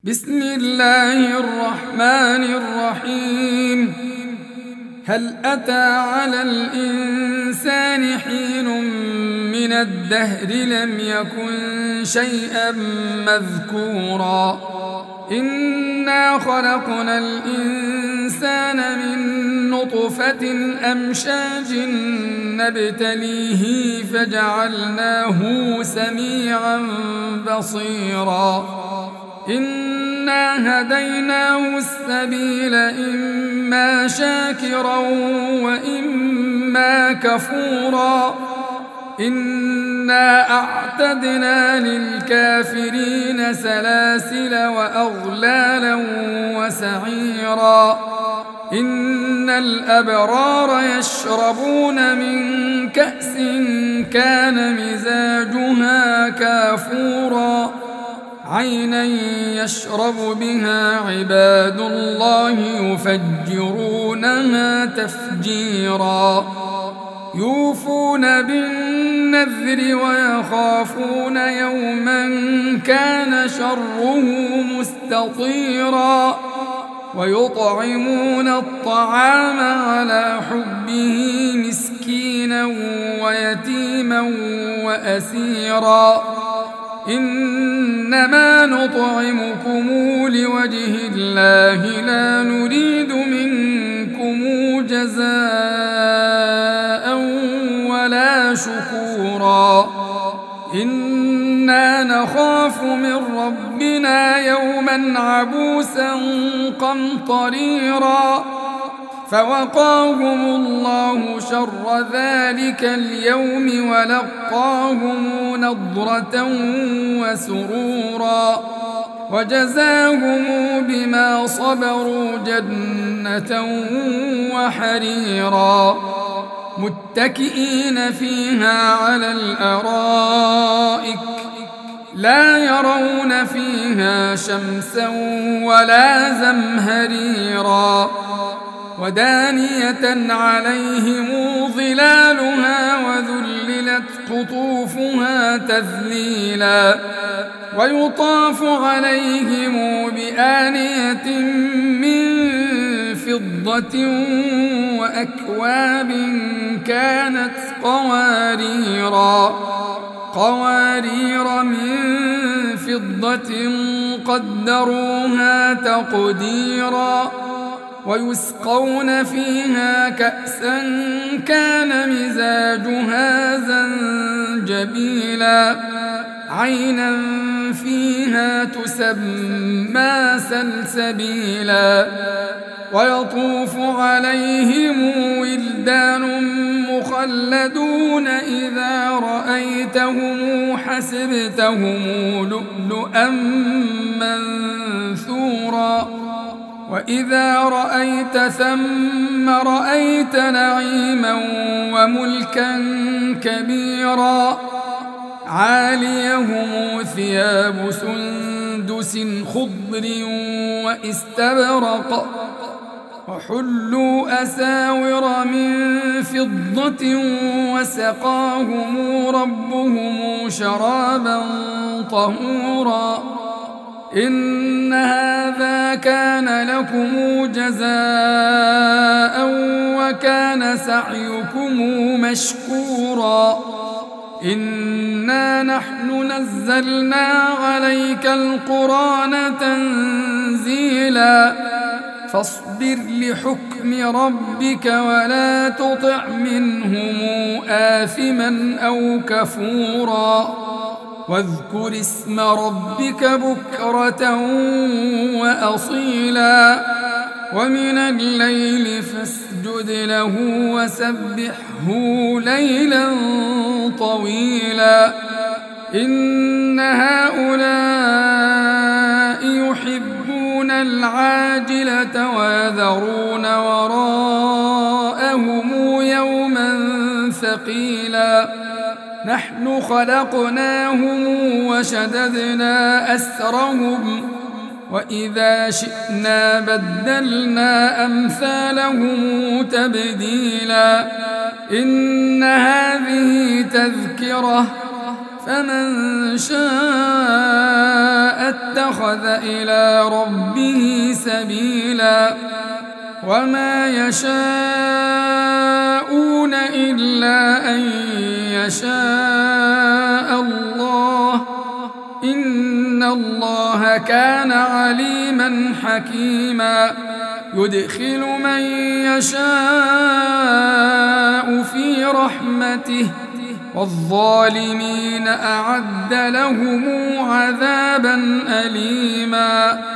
بسم الله الرحمن الرحيم. هل أتى على الإنسان حين من الدهر لم يكن شيئا مذكورا إنا خلقنا الإنسان من نطفة أمشاج نبتليه فجعلناه سميعا بصيرا إنا هديناه السبيل إما شاكرا وإما كفورا إنا أعتدنا للكافرين سلاسل وأغلالا وسعيرا إن الأبرار يشربون من كأس كان مزاجها كافورا عينا يشرب بها عباد الله يفجرونها تفجيرا يوفون بالنذر ويخافون يوما كان شره مستطيرا ويطعمون الطعام على حبه مسكينا ويتيما وأسيرا إنما نطعمكم لوجه الله لا نريد منكم جزاء ولا شكورا إنا نخاف من ربنا يوما عبوسا قمطريرا فوقاهم الله شر ذلك اليوم ولقاهم نضرة وسرورا وجزاهم بما صبروا جنة وحريرا متكئين فيها على الأرائك لا يرون فيها شمسا ولا زمهريرا ودانية عليهم ظلالها وذللت قطوفها تذليلا ويطاف عليهم بآنية من فضة وأكواب كانت قوارير من فضة قدروها تقديرا ويسقون فيها كأسا كان مزاجها زنجبيلا عينا فيها تسمى سلسبيلا ويطوف عليهم ولدان مخلدون إذا رأيتهم حسبتهم لؤلؤا منثورا وإذا رأيت ثم رأيت نعيما وملكا كبيرا عاليهم ثياب سندس خضر واستبرق وحلوا أساور من فضة وسقاهم ربهم شرابا طهورا إن هذا كان لكم جزاء وكان سعيكم مشكورا إنا نحن نزلنا عليك القرآن تنزيلا فاصبر لحكم ربك ولا تطع منهم آثما أو كفورا واذكر اسم ربك بكرة وأصيلا ومن الليل فاسجد له وسبحه ليلا طويلا إن هؤلاء يحبون العاجلة ويذرون وراءهم يوما ثقيلا نحن خلقناهم وشددنا أسرهم وإذا شئنا بدلنا أمثالهم تبديلا إن هذه تذكرة فمن شاء اتخذ إلى ربه سبيلا وما يشاءون إلا أن يشاء الله إن الله كان عليما حكيما يدخل من يشاء في رحمته والظالمين أعد لهم عذابا أليما